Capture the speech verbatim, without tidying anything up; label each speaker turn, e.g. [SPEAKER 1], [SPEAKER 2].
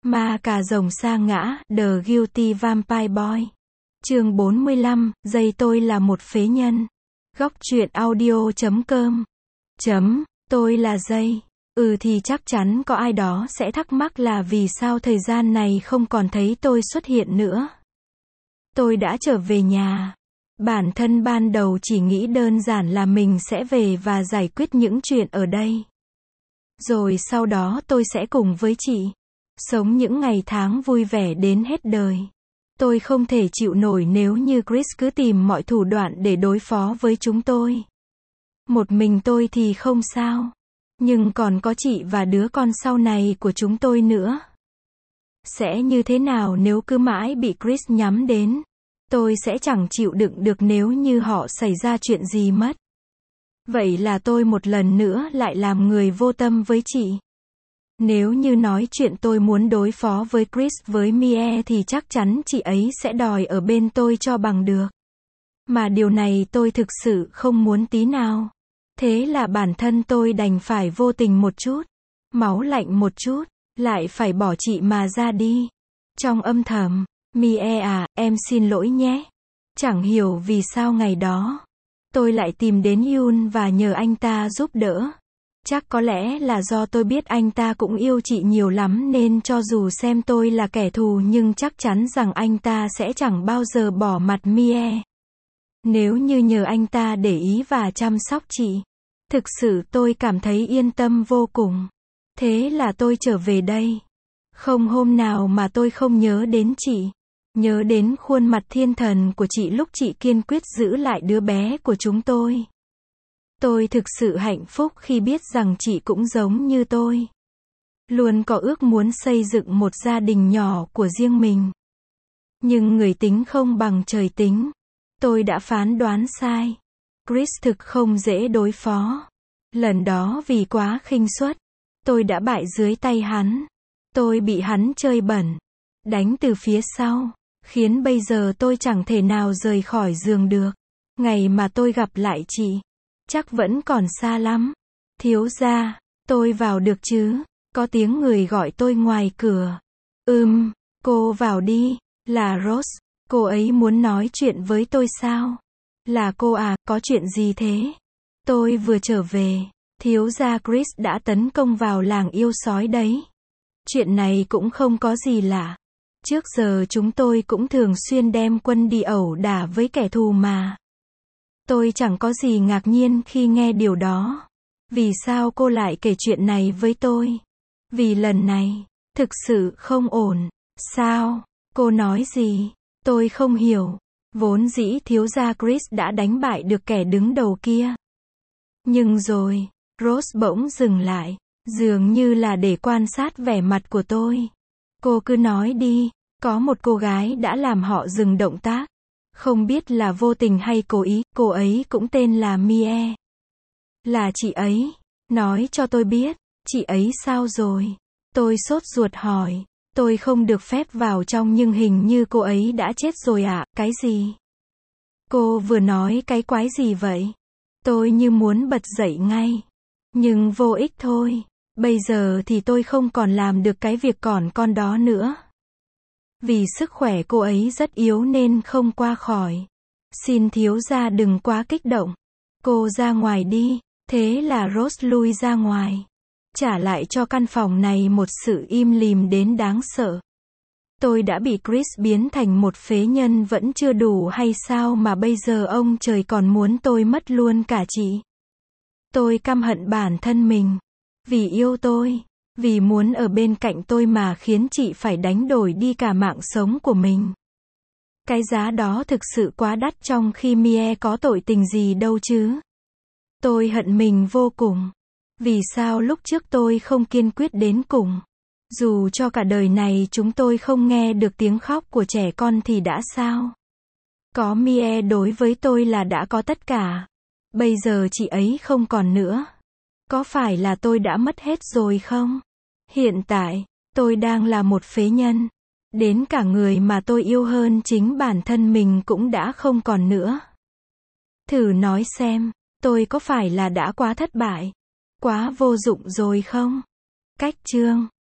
[SPEAKER 1] Ma cà rồng sa ngã, The Guilty Vampire Boy. Chương bốn mươi lăm, giây tôi là một phế nhân. Góc truyện audio chấm com. Chấm, tôi là giây. Ừ thì chắc chắn có ai đó sẽ thắc mắc là vì sao thời gian này không còn thấy tôi xuất hiện nữa. Tôi đã trở về nhà. Bản thân ban đầu chỉ nghĩ đơn giản là mình sẽ về và giải quyết những chuyện ở đây. Rồi sau đó tôi sẽ cùng với chị sống những ngày tháng vui vẻ đến hết đời. Tôi không thể chịu nổi nếu như Chris cứ tìm mọi thủ đoạn để đối phó với chúng tôi. Một mình tôi thì không sao. Nhưng còn có chị và đứa con sau này của chúng tôi nữa. Sẽ như thế nào nếu cứ mãi bị Chris nhắm đến? Tôi sẽ chẳng chịu đựng được nếu như họ xảy ra chuyện gì mất. Vậy là tôi một lần nữa lại làm người vô tâm với chị. Nếu như nói chuyện tôi muốn đối phó với Chris với Mie thì chắc chắn chị ấy sẽ đòi ở bên tôi cho bằng được. Mà điều này tôi thực sự không muốn tí nào. Thế là bản thân tôi đành phải vô tình một chút, máu lạnh một chút, lại phải bỏ chị mà ra đi. Trong âm thầm, Mie à, em xin lỗi nhé. Chẳng hiểu vì sao ngày đó tôi lại tìm đến Yoon và nhờ anh ta giúp đỡ. Chắc có lẽ là do tôi biết anh ta cũng yêu chị nhiều lắm nên cho dù xem tôi là kẻ thù nhưng chắc chắn rằng anh ta sẽ chẳng bao giờ bỏ mặt Mie. Nếu như nhờ anh ta để ý và chăm sóc chị, thực sự tôi cảm thấy yên tâm vô cùng. Thế là tôi trở về đây. Không hôm nào mà tôi không nhớ đến chị. Nhớ đến khuôn mặt thiên thần của chị lúc chị kiên quyết giữ lại đứa bé của chúng tôi. Tôi thực sự hạnh phúc khi biết rằng chị cũng giống như tôi. Luôn có ước muốn xây dựng một gia đình nhỏ của riêng mình. Nhưng người tính không bằng trời tính. Tôi đã phán đoán sai. Chris thực không dễ đối phó. Lần đó vì quá khinh suất, tôi đã bại dưới tay hắn. Tôi bị hắn chơi bẩn, đánh từ phía sau, khiến bây giờ tôi chẳng thể nào rời khỏi giường được. Ngày mà tôi gặp lại chị, chắc vẫn còn xa lắm. Thiếu gia, tôi vào được chứ? Có tiếng người gọi tôi ngoài cửa. Ừm, cô vào đi. Là Rose. Cô ấy muốn nói chuyện với tôi sao? Là cô à, có chuyện gì thế? Tôi vừa trở về. Thiếu gia Chris đã tấn công vào làng yêu sói đấy. Chuyện này cũng không có gì lạ. Trước giờ chúng tôi cũng thường xuyên đem quân đi ẩu đả với kẻ thù mà. Tôi chẳng có gì ngạc nhiên khi nghe điều đó. Vì sao cô lại kể chuyện này với tôi? Vì lần này, thực sự không ổn. Sao? Cô nói gì? Tôi không hiểu. Vốn dĩ thiếu gia Chris đã đánh bại được kẻ đứng đầu kia. Nhưng rồi, Rose bỗng dừng lại, dường như là để quan sát vẻ mặt của tôi. Cô cứ nói đi, có một cô gái đã làm họ dừng động tác. Không biết là vô tình hay cố ý, cô ấy cũng tên là Mie. Là chị ấy. Nói cho tôi biết, chị ấy sao rồi? Tôi sốt ruột hỏi. Tôi không được phép vào trong nhưng hình như cô ấy đã chết rồi ạ. À? Cái gì? Cô vừa nói cái quái gì vậy? Tôi như muốn bật dậy ngay. Nhưng vô ích thôi. Bây giờ thì tôi không còn làm được cái việc còn con đó nữa. Vì sức khỏe cô ấy rất yếu nên không qua khỏi. Xin thiếu gia đừng quá kích động. Cô ra ngoài đi. Thế là Rose lui ra ngoài. Trả lại cho căn phòng này một sự im lìm đến đáng sợ. Tôi đã bị Chris biến thành một phế nhân vẫn chưa đủ hay sao mà bây giờ ông trời còn muốn tôi mất luôn cả chị. Tôi căm hận bản thân mình. Vì yêu tôi, vì muốn ở bên cạnh tôi mà khiến chị phải đánh đổi đi cả mạng sống của mình. Cái giá đó thực sự quá đắt trong khi Mie có tội tình gì đâu chứ. Tôi hận mình vô cùng. Vì sao lúc trước tôi không kiên quyết đến cùng? Dù cho cả đời này chúng tôi không nghe được tiếng khóc của trẻ con thì đã sao? Có Mie đối với tôi là đã có tất cả. Bây giờ chị ấy không còn nữa. Có phải là tôi đã mất hết rồi không? Hiện tại, tôi đang là một phế nhân. Đến cả người mà tôi yêu hơn chính bản thân mình cũng đã không còn nữa. Thử nói xem, tôi có phải là đã quá thất bại? Quá vô dụng rồi không? Cách chương